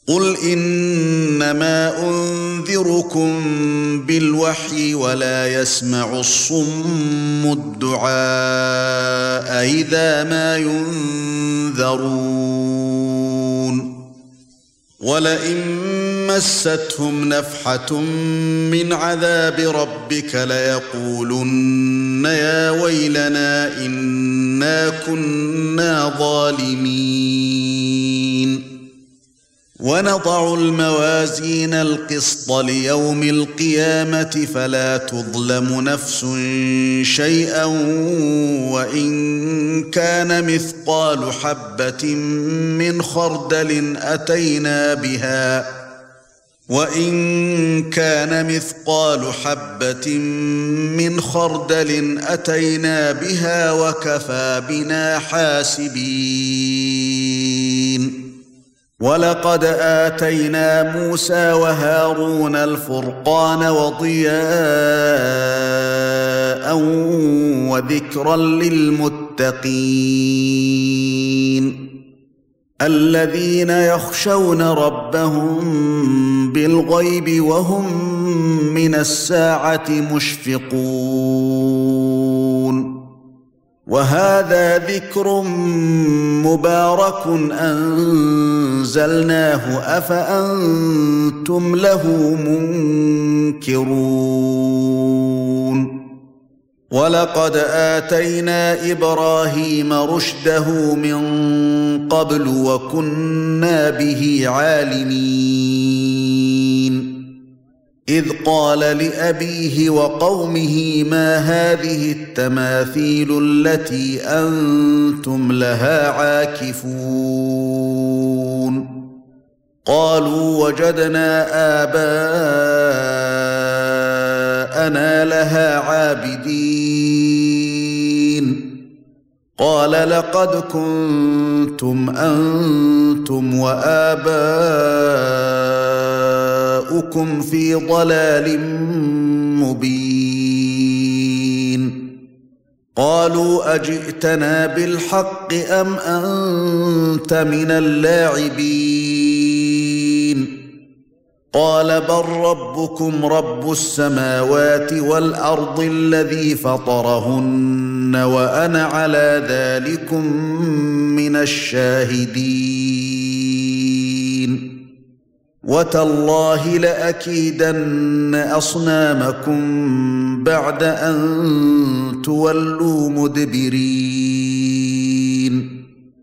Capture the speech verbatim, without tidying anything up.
قُلْ إِنَّمَا أُنذِرُكُم بِالْوَحْيِ وَلَا يَسْمَعُ الصُّمُّ الدُّعَاءَ إِذَا مَا يُنذَرُونَ وَلَئِن مَّسَّتْهُمْ نَفْحَةٌ مِّنْ عَذَابِ رَبِّكَ لَيَقُولُنَّ يَا وَيْلَنَا إِنَّا كُنَّا ظَالِمِينَ وَنَضَعُ الْمَوَازِينَ الْقِسْطَ لِيَوْمِ الْقِيَامَةِ فَلَا تُظْلَمُ نَفْسٌ شَيْئًا وَإِن كَانَ مِثْقَالُ حَبَّةٍ مِّنْ خَرْدَلٍ أَتَيْنَا بِهَا وَإِن كَانَ مِثْقَالُ حَبَّةٍ مِّنْ خَرْدَلٍ أَتَيْنَا بِهَا وَكَفَى بِنَا حَاسِبِينَ وَلَقَدْ آتَيْنَا مُوسَى وَهَارُونَ الْفُرْقَانَ وَضِيَاءً وَذِكْرًا لِلْمُتَّقِينَ الَّذِينَ يَخْشَوْنَ رَبَّهُم بِالْغَيْبِ وَهُم مِّنَ السَّاعَةِ مُشْفِقُونَ وَهَذَا ذِكْرٌ مُبَارَكٌ أَنزَلْنَاهُ أَفَأَنتُمْ لَهُ مُنكِرُونَ وَلَقَدْ آتَيْنَا إِبْرَاهِيمَ رُشْدَهُ مِن قَبْلُ وَكُنَّا بِهِ عَالِمِينَ إِذْ قَالَ لِأَبِيهِ وَقَوْمِهِ مَا هَذِهِ التَّمَاثِيلُ الَّتِي أَنتُمْ لَهَا عَاكِفُونَ قَالُوا وَجَدْنَا آبَاءَنَا لَهَا عَابِدِينَ قَالَ لَقَدْ كُنتُمْ أَنتُمْ وَآبَاؤُكُمْ فِي ضَلَالٍ مُبِينٍ قَالُوا أَجِئْتَنَا بِالْحَقِّ أَمْ أَنتَ مِنَ اللَّاعِبِينَ قَالَ بَل رَّبُّكُمْ رَبُّ السَّمَاوَاتِ وَالْأَرْضِ الَّذِي فَطَرَهُنَّ وَأَنَا عَلَى ذَلِكُمْ مِنَ الشَّاهِدِينَ وَتَاللَّهِ لَأَكِيدَنَّ أَصْنَامَكُمْ بَعْدَ أَن تُوَلُّوا مُدْبِرِينَ